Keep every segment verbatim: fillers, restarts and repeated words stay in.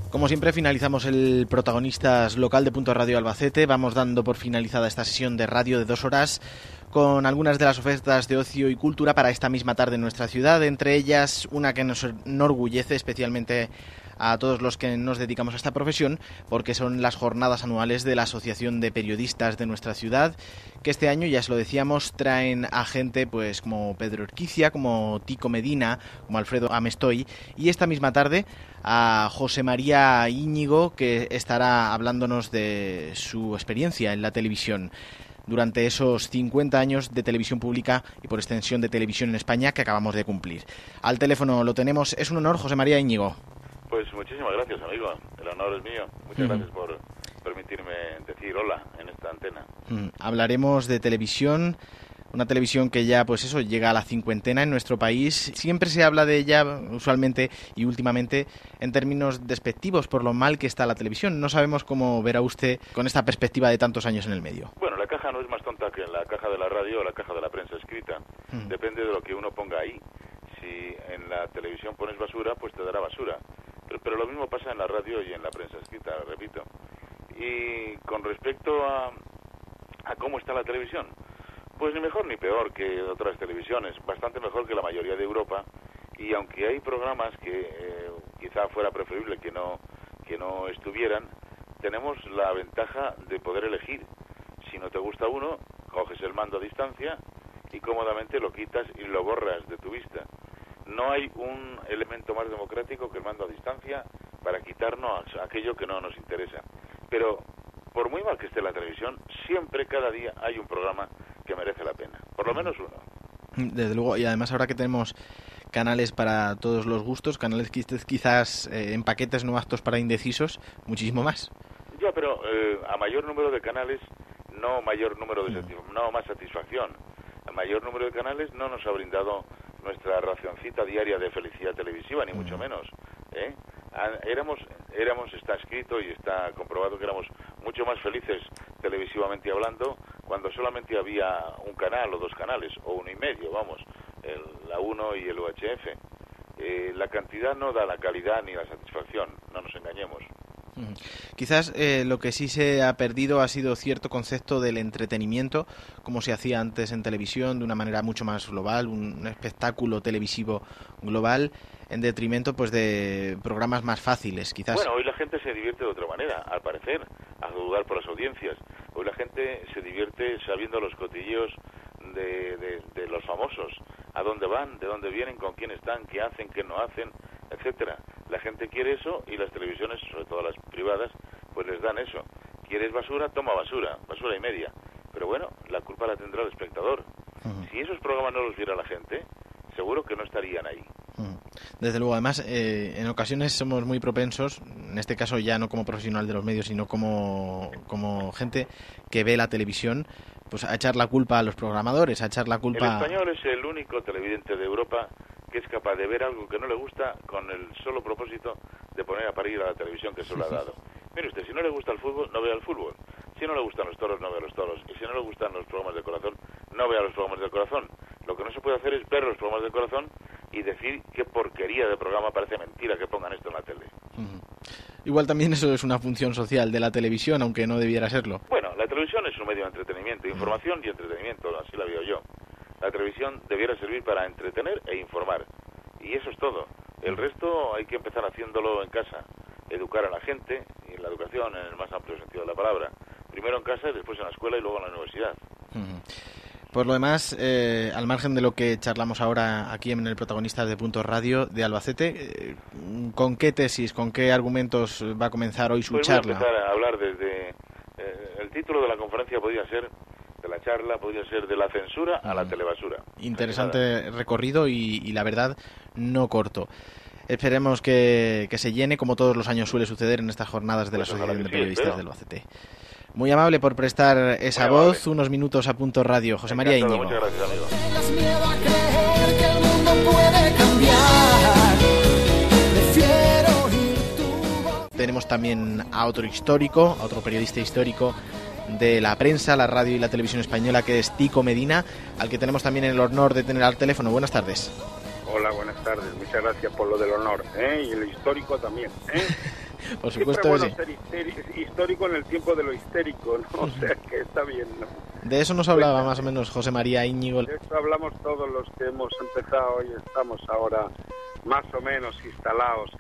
Como siempre, finalizamos el Protagonistas local de Punto Radio Albacete. Vamos dando por finalizada esta sesión de radio de dos horas con algunas de las ofertas de ocio y cultura para esta misma tarde en nuestra ciudad. Entre ellas, una que nos enorgullece especialmente a todos los que nos dedicamos a esta profesión, porque son las jornadas anuales de la Asociación de Periodistas de nuestra ciudad, que este año, ya se lo decíamos, traen a gente pues como Pedro Urquicia, como Tico Medina, como Alfredo Amestoy, y esta misma tarde a José María Íñigo, que estará hablándonos de su experiencia en la televisión durante esos cincuenta años de televisión pública y por extensión de televisión en España que acabamos de cumplir. Al teléfono lo tenemos. Es un honor, José María Íñigo. Pues muchísimas gracias, amigo. El honor es mío. Muchas mm. gracias por permitirme decir hola en esta antena. Mm. Hablaremos de televisión, una televisión que ya, pues eso, llega a la cincuentena en nuestro país. Siempre se habla de ella, usualmente y últimamente, en términos despectivos por lo mal que está la televisión. No sabemos cómo verá usted con esta perspectiva de tantos años en el medio. Bueno, la caja no es más tonta que la caja de la radio o la caja de la prensa escrita. Mm. Depende de lo que uno ponga ahí. Si en la televisión pones basura, pues te dará basura. Pero, pero lo mismo pasa en la radio y en la prensa escrita, repito. Y con respecto a, a cómo está la televisión, pues ni mejor ni peor que otras televisiones, bastante mejor que la mayoría de Europa. Y aunque hay programas que eh, quizá fuera preferible que no, que no estuvieran, tenemos la ventaja de poder elegir. Si no te gusta uno, coges el mando a distancia y cómodamente lo quitas y lo borras de tu vista. No hay un elemento más democrático que el mando a distancia para quitarnos aquello que no nos interesa. Pero, por muy mal que esté la televisión, siempre, cada día, hay un programa que merece la pena. Por lo menos uno. Desde luego, y además ahora que tenemos canales para todos los gustos, canales quizás eh, en paquetes no aptos para indecisos, muchísimo más. Ya, pero eh, a mayor número de canales, no mayor número de satisf- no más satisfacción. A mayor número de canales no nos ha brindado nuestra racioncita diaria de felicidad televisiva, ni mucho menos, ¿eh? Éramos, éramos, está escrito y está comprobado que éramos mucho más felices televisivamente hablando cuando solamente había un canal o dos canales, o uno y medio, vamos, el, la uno y el U H F. Eh, la cantidad no da la calidad ni la satisfacción, no nos engañemos. Quizás eh, lo que sí se ha perdido ha sido cierto concepto del entretenimiento, como se hacía antes en televisión, de una manera mucho más global, un espectáculo televisivo global, en detrimento pues de programas más fáciles, quizás. Bueno, hoy la gente se divierte de otra manera, al parecer, a dudar por las audiencias. Hoy la gente se divierte sabiendo los cotilleos de, de, de los famosos, a dónde van, de dónde vienen, con quién están, qué hacen, qué no hacen, etcétera. La gente quiere eso y las televisiones, sobre todo las privadas, pues les dan eso. ¿Quieres basura? Toma basura, basura y media. Pero bueno, la culpa la tendrá el espectador. Uh-huh. Si esos programas no los viera la gente, seguro que no estarían ahí. Uh-huh. Desde luego, además, eh, en ocasiones somos muy propensos, en este caso ya no como profesional de los medios, sino como, como gente que ve la televisión, pues a echar la culpa a los programadores, a echar la culpa... El español es el único televidente de Europa que es capaz de ver algo que no le gusta con el solo propósito de poner a parir a la televisión que se lo ha dado. Mire usted, si no le gusta el fútbol, no vea el fútbol. Si no le gustan los toros, no vea los toros. Y si no le gustan los programas del corazón, no vea los programas del corazón. Lo que no se puede hacer es ver los programas del corazón y decir qué porquería de programa, parece mentira que pongan esto en la tele. Uh-huh. Igual también eso es una función social de la televisión, aunque no debiera serlo. Bueno, la televisión es un medio de entretenimiento, información y entretenimiento, así la veo yo. La televisión debiera servir para entretener e informar. Y eso es todo. El resto hay que empezar haciéndolo en casa. Educar a la gente, y en la educación en el más amplio sentido de la palabra. Primero en casa, después en la escuela y luego en la universidad. Uh-huh. Por lo demás, eh, al margen de lo que charlamos ahora aquí en el Protagonistas de Punto Radio de Albacete, eh, ¿con qué tesis, con qué argumentos va a comenzar hoy su pues charla? Voy a empezar a hablar desde... Eh, el título de la conferencia podría ser... de la charla podría ser de la censura a la telebasura. Interesante recorrido y, y la verdad no corto. Esperemos que, que se llene, como todos los años suele suceder en estas jornadas de pues la Asociación de Periodistas del Albacete. Muy amable por prestar esa Muy voz, amable. Unos minutos a Punto Radio. José María Íñigo. Muchas gracias, amigo. Tengas miedo a creer que el mundo puede cambiar. Prefiero oír tu voz. Tenemos también a otro histórico, a otro periodista histórico de la prensa, la radio y la televisión española, que es Tico Medina, al que tenemos también el honor de tener al teléfono. Buenas tardes. Hola, buenas tardes. Muchas gracias por lo del honor, ¿eh? Y el histórico también, ¿eh? Por supuesto Siempre que bueno sí. ser histeri- histórico en el tiempo de lo histérico, ¿no? O sea que está bien, ¿no? De eso nos hablaba más o menos José María Íñigo. De eso hablamos todos los que hemos empezado y estamos ahora más o menos instalados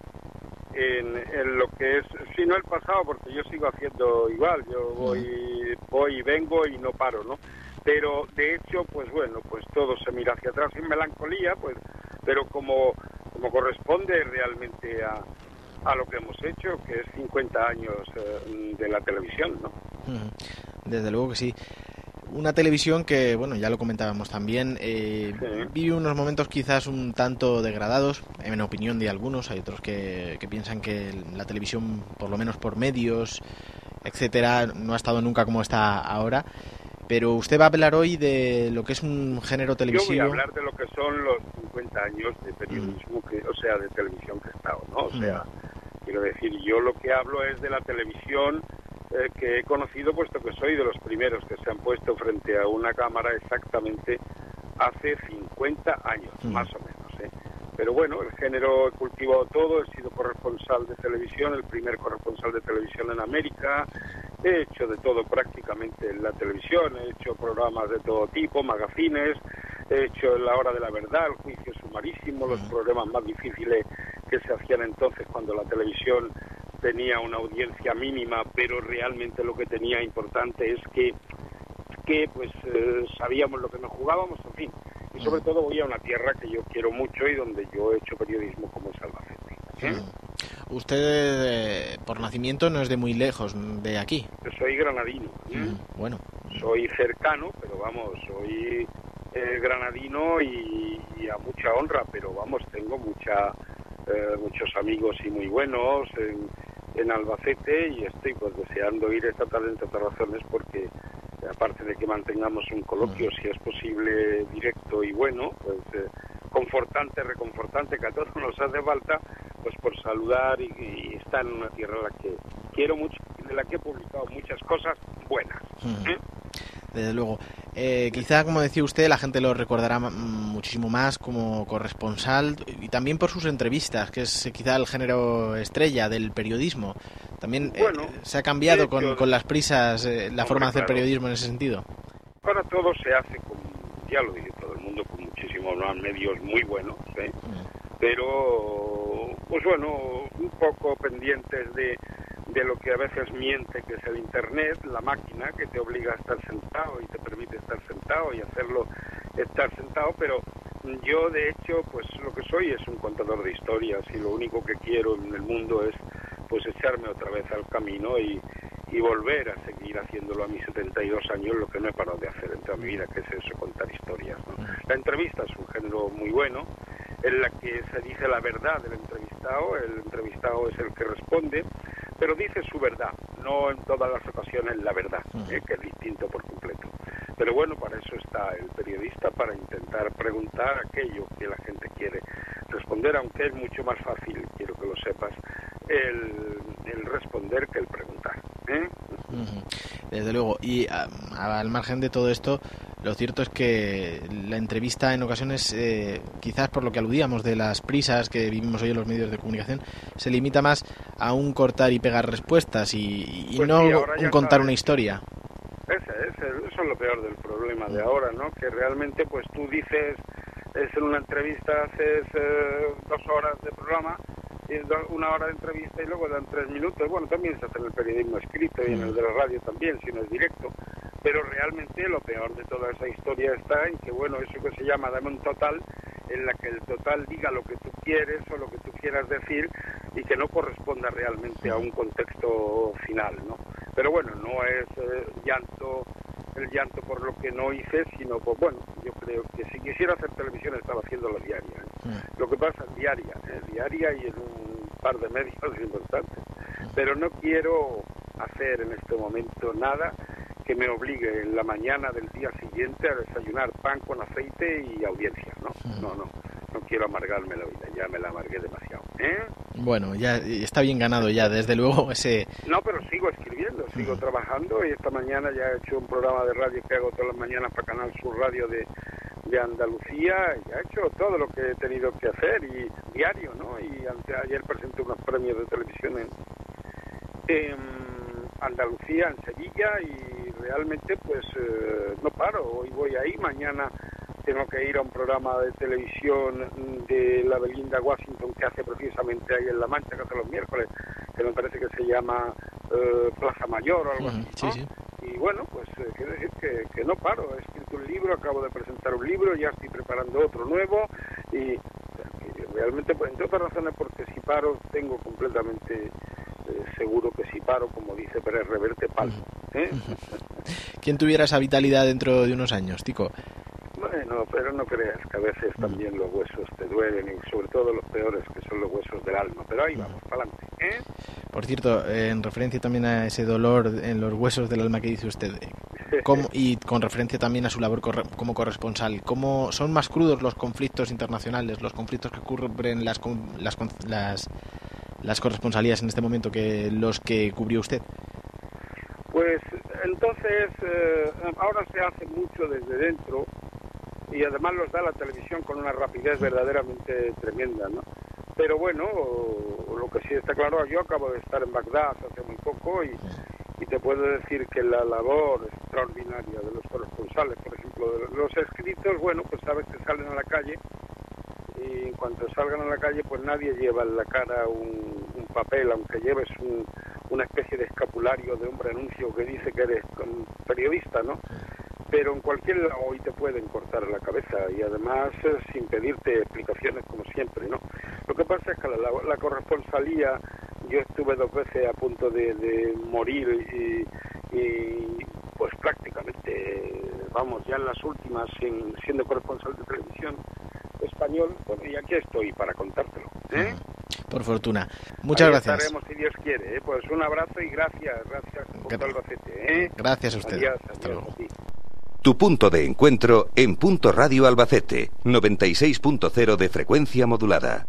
en, en, en lo que es, si no el pasado, porque yo sigo haciendo igual, yo voy, voy y vengo y no paro, ¿no? Pero de hecho, pues bueno, pues todo se mira hacia atrás sin melancolía, pues, pero como, como corresponde realmente a, a lo que hemos hecho, que es cincuenta años eh, de la televisión, ¿no? Desde luego que sí. Una televisión que, bueno, ya lo comentábamos también, eh, Sí. vive unos momentos quizás un tanto degradados, en opinión de algunos. Hay otros que, que piensan que la televisión, por lo menos por medios, etcétera, no ha estado nunca como está ahora. Pero usted va a hablar hoy de lo que es un género televisivo. Yo voy a hablar de lo que son los cincuenta años de periodismo, mm. que, o sea, de televisión que he estado, ¿no? O sea, mm. quiero decir, yo lo que hablo es de la televisión eh, que he conocido, puesto que soy de los primeros que se han puesto frente a una cámara exactamente hace cincuenta años, mm. más o menos, ¿eh? Pero bueno, el género he cultivado todo, he sido corresponsal de televisión, el primer corresponsal de televisión en América, he hecho de todo prácticamente en la televisión, he hecho programas de todo tipo, magazines, he hecho La Hora de la Verdad, El Juicio Sumarísimo, los programas más difíciles que se hacían entonces cuando la televisión tenía una audiencia mínima, pero realmente lo que tenía importante es que, que pues eh, sabíamos lo que nos jugábamos, en fin. Y sobre todo voy a una tierra que yo quiero mucho y donde yo he hecho periodismo, como es Albacete. ¿Eh? Usted, eh, por nacimiento, no es de muy lejos de aquí. Yo soy granadino. ¿eh? Mm, bueno. Soy cercano, pero vamos, soy eh, granadino y, y a mucha honra, pero vamos, tengo mucha eh, muchos amigos y muy buenos en, en Albacete y estoy pues deseando ir esta tarde, entre otras razones, porque aparte de que mantengamos un coloquio, si es posible, directo y bueno, pues eh, confortante, reconfortante, que a todos nos hace falta, pues por saludar y, y estar en una tierra a la que quiero mucho y de la que he publicado muchas cosas buenas. ¿eh? Desde luego. Eh, quizá, como decía usted, la gente lo recordará muchísimo más como corresponsal y también por sus entrevistas, que es quizá el género estrella del periodismo. También bueno, eh, se ha cambiado hecho, con, con las prisas eh, la hombre, forma de hacer claro. periodismo en ese sentido. Ahora todo se hace, con, ya lo dice todo el mundo, con muchísimos más medios muy buenos, ¿eh? mm. pero, pues bueno, un poco pendientes de, de lo que a veces miente, que es el Internet, la máquina que te obliga a estar sentado y te permite estar sentado y hacerlo estar sentado, pero yo de hecho, pues lo que soy es un contador de historias y lo único que quiero en el mundo es pues echarme otra vez al camino y, y volver a seguir haciéndolo a mis setenta y dos años, lo que no he parado de hacer en toda mi vida, que es eso, contar historias, ¿no? La entrevista es un género muy bueno, en la que se dice la verdad del entrevistado, el entrevistado es el que responde, pero dice su verdad, no en todas las ocasiones la verdad, eh, que es distinto por completo. Pero bueno, para eso está el periodista, para intentar preguntar aquello que la gente quiere responder, aunque es mucho más fácil, quiero que lo sepas, el, el responder que el preguntar. ¿eh? Desde luego, y a, a, al margen de todo esto, lo cierto es que la entrevista en ocasiones, eh, quizás por lo que aludíamos de las prisas que vivimos hoy en los medios de comunicación, se limita más a un cortar y pegar respuestas y, y pues no sí, un contar sabes. una historia. Ese, ese, eso es lo peor del problema de ahora, ¿no? Que realmente pues tú dices, es en una entrevista, haces eh, dos horas de programa, y una hora de entrevista y luego dan tres minutos. Bueno, también se hace en el periodismo escrito y en el de la radio también, si no es directo. Pero realmente lo peor de toda esa historia está en que, bueno, eso que se llama dame un total, en la que el total diga lo que tú quieres o lo que tú quieras decir y que no corresponda realmente a un contexto final, ¿no? Pero bueno, no es eh, llanto, el llanto por lo que no hice, sino por, bueno, yo creo que si quisiera hacer televisión estaba haciendo la diaria. ¿eh? Sí. Lo que pasa es diaria, ¿eh? diaria y en un par de medios importantes. Pero no quiero hacer en este momento nada que me obligue en la mañana del día siguiente a desayunar pan con aceite y audiencia, ¿no? Sí. No, no, no quiero amargarme la vida, ya me la amargué demasiado. ¿eh? Bueno, ya está bien ganado ya, desde luego ese... No, pero sigo escribiendo, sigo uh-huh. trabajando y esta mañana ya he hecho un programa de radio que hago todas las mañanas para Canal Sur Radio de, de Andalucía, y ha hecho todo lo que he tenido que hacer, y diario, ¿no? Y ante, ayer presenté unos premios de televisión en, en Andalucía, en Sevilla, y realmente pues eh, no paro. Hoy voy ahí, mañana tengo que ir a un programa de televisión de la Belinda Washington que hace precisamente ahí en La Mancha, que hace los miércoles, que me parece que se llama eh, Plaza Mayor o algo así, ¿no? Sí, sí. Y bueno, pues eh, quiero decir que, que no paro. He escrito un libro, acabo de presentar un libro, ya estoy preparando otro nuevo, y realmente, pues entre otras razones, porque si paro tengo completamente eh, seguro que si paro, como dice Pérez Reverte, palmo, ¿eh? ¿Quién tuviera esa vitalidad dentro de unos años, Tico? Bueno, pero no creas que a veces también los huesos te duelen, y sobre todo los peores, que son los huesos del alma. Pero ahí vamos, para adelante, ¿eh? Por cierto, en referencia también a ese dolor en los huesos del alma que dice usted, ¿cómo, y con referencia también a su labor corre, como corresponsal, ¿cómo son más crudos los conflictos internacionales, los conflictos que ocurren las las las, las corresponsalías en este momento que los que cubrió usted? Pues entonces, eh, ahora se hace mucho desde dentro, y además los da la televisión con una rapidez verdaderamente tremenda, ¿no? Pero bueno, lo que sí está claro, yo acabo de estar en Bagdad hace muy poco, y, y te puedo decir que la labor extraordinaria de los corresponsales, por ejemplo, de los escritos, bueno, pues sabes que salen a la calle, y en cuanto salgan a la calle, pues nadie lleva en la cara un, un papel, aunque lleves un, una especie de escapulario de hombre anuncio que dice que eres un periodista, ¿no? Pero en cualquier lado hoy te pueden cortar la cabeza, y además eh, sin pedirte explicaciones, como siempre, ¿no? Lo que pasa es que la, la, la corresponsalía, yo estuve dos veces a punto de, de morir, y, y pues prácticamente, vamos, ya en las últimas, sin, siendo corresponsal de televisión español, bueno, y aquí estoy para contártelo, ¿eh? Por fortuna. Muchas Ahí gracias. estaremos, si Dios quiere, ¿eh? Pues un abrazo y gracias, gracias por Albacete, ¿eh? Gracias a usted. Adiós, Hasta adiós, luego. a ti. Tu punto de encuentro en Punto Radio Albacete, noventa y seis punto cero de frecuencia modulada.